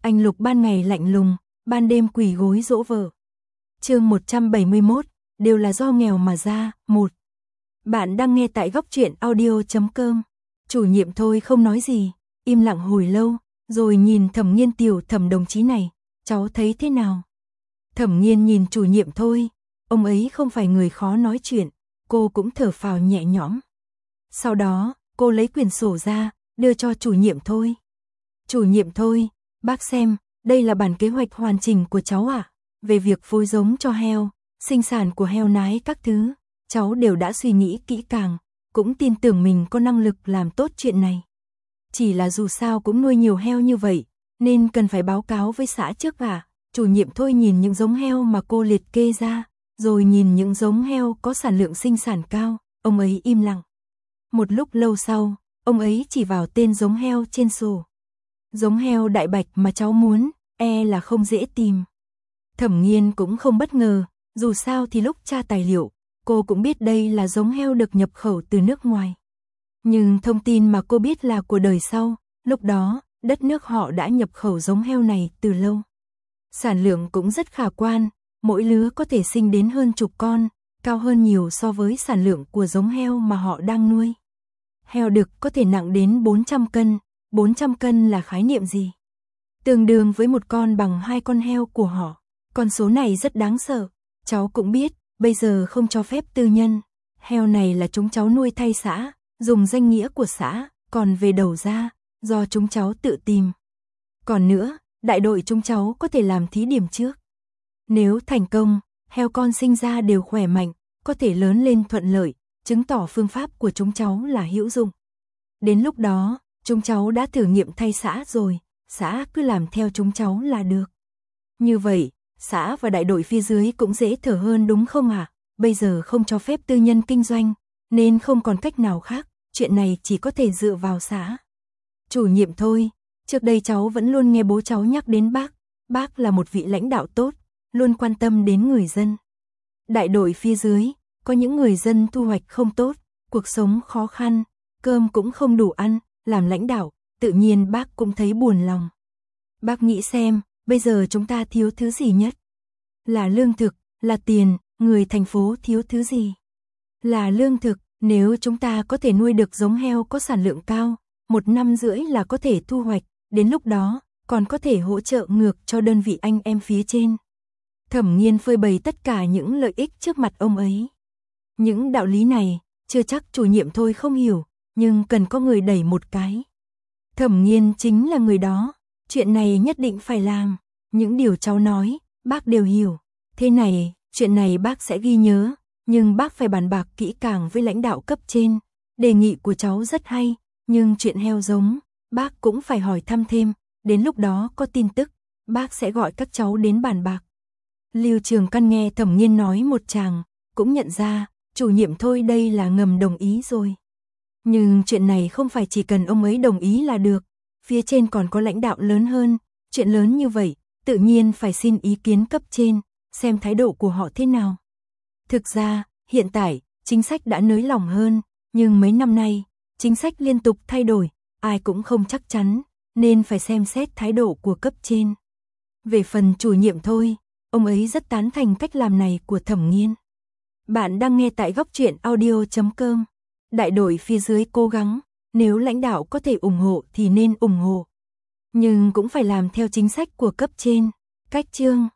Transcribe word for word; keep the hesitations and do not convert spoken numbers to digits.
Anh Lục ban ngày lạnh lùng, ban đêm quỳ gối dỗ vợ. Chương một trăm bảy mươi mốt, đều là do nghèo mà ra. Một. Bạn đang nghe tại góc truyện audio chấm com. Chủ nhiệm Thôi không nói gì, im lặng hồi lâu, rồi nhìn Thẩm Nghiên tiểu Thẩm đồng chí này, cháu thấy thế nào? Thẩm Nghiên nhìn chủ nhiệm Thôi, ông ấy không phải người khó nói chuyện, cô cũng thở phào nhẹ nhõm. Sau đó, cô lấy quyển sổ ra, đưa cho chủ nhiệm Thôi. Chủ nhiệm Thôi, bác xem, đây là bản kế hoạch hoàn chỉnh của cháu ạ. Về việc phối giống cho heo, sinh sản của heo nái các thứ, cháu đều đã suy nghĩ kỹ càng, cũng tin tưởng mình có năng lực làm tốt chuyện này. Chỉ là dù sao cũng nuôi nhiều heo như vậy, nên cần phải báo cáo với xã trước ạ. Chủ nhiệm Thôi nhìn những giống heo mà cô liệt kê ra, rồi nhìn những giống heo có sản lượng sinh sản cao, ông ấy im lặng. Một lúc lâu sau, ông ấy chỉ vào tên giống heo trên sổ. Giống heo đại bạch mà cháu muốn, e là không dễ tìm. Thẩm Nghiên cũng không bất ngờ, dù sao thì lúc tra tài liệu, cô cũng biết đây là giống heo được nhập khẩu từ nước ngoài. Nhưng thông tin mà cô biết là của đời sau, lúc đó, đất nước họ đã nhập khẩu giống heo này từ lâu. Sản lượng cũng rất khả quan, mỗi lứa có thể sinh đến hơn chục con, cao hơn nhiều so với sản lượng của giống heo mà họ đang nuôi. Heo đực có thể nặng đến bốn trăm cân, bốn trăm cân là khái niệm gì? Tương đương với một con bằng hai con heo của họ. Con số này rất đáng sợ. Cháu cũng biết, bây giờ không cho phép tư nhân. Heo này là chúng cháu nuôi thay xã, dùng danh nghĩa của xã, còn về đầu ra, do chúng cháu tự tìm. Còn nữa, đại đội chúng cháu có thể làm thí điểm trước. Nếu thành công, heo con sinh ra đều khỏe mạnh, có thể lớn lên thuận lợi, chứng tỏ phương pháp của chúng cháu là hữu dụng. Đến lúc đó, chúng cháu đã thử nghiệm thay xã rồi, xã cứ làm theo chúng cháu là được. Như vậy, xã và đại đội phía dưới cũng dễ thở hơn đúng không ạ? À? Bây giờ không cho phép tư nhân kinh doanh, nên không còn cách nào khác, chuyện này chỉ có thể dựa vào xã. Chủ nhiệm Thôi, trước đây cháu vẫn luôn nghe bố cháu nhắc đến bác, bác là một vị lãnh đạo tốt, luôn quan tâm đến người dân. Đại đội phía dưới, có những người dân thu hoạch không tốt, cuộc sống khó khăn, cơm cũng không đủ ăn, làm lãnh đạo, tự nhiên bác cũng thấy buồn lòng. Bác nghĩ xem, bây giờ chúng ta thiếu thứ gì nhất? Là lương thực, là tiền, người thành phố thiếu thứ gì? Là lương thực, nếu chúng ta có thể nuôi được giống heo có sản lượng cao, một năm rưỡi là có thể thu hoạch, đến lúc đó, còn có thể hỗ trợ ngược cho đơn vị anh em phía trên. Thẩm Nghiên phơi bày tất cả những lợi ích trước mặt ông ấy. Những đạo lý này, chưa chắc chủ nhiệm Thôi không hiểu, nhưng cần có người đẩy một cái. Thẩm Nghiên chính là người đó, chuyện này nhất định phải làm, những điều cháu nói, bác đều hiểu. Thế này, chuyện này bác sẽ ghi nhớ, nhưng bác phải bàn bạc kỹ càng với lãnh đạo cấp trên. Đề nghị của cháu rất hay, nhưng chuyện heo giống, bác cũng phải hỏi thăm thêm, đến lúc đó có tin tức, bác sẽ gọi các cháu đến bàn bạc. Lưu Trường Căn nghe Thẩm Nghiên nói một tràng, cũng nhận ra, chủ nhiệm Thôi đây là ngầm đồng ý rồi. Nhưng chuyện này không phải chỉ cần ông ấy đồng ý là được, phía trên còn có lãnh đạo lớn hơn, chuyện lớn như vậy, tự nhiên phải xin ý kiến cấp trên, xem thái độ của họ thế nào. Thực ra, hiện tại, chính sách đã nới lỏng hơn, nhưng mấy năm nay, chính sách liên tục thay đổi, ai cũng không chắc chắn, nên phải xem xét thái độ của cấp trên. Về phần chủ nhiệm Thôi, ông ấy rất tán thành cách làm này của Thẩm Nghiên. Bạn đang nghe tại góc truyện audio chấm com. Đại đội phía dưới cố gắng, nếu lãnh đạo có thể ủng hộ thì nên ủng hộ. Nhưng cũng phải làm theo chính sách của cấp trên. Cách chương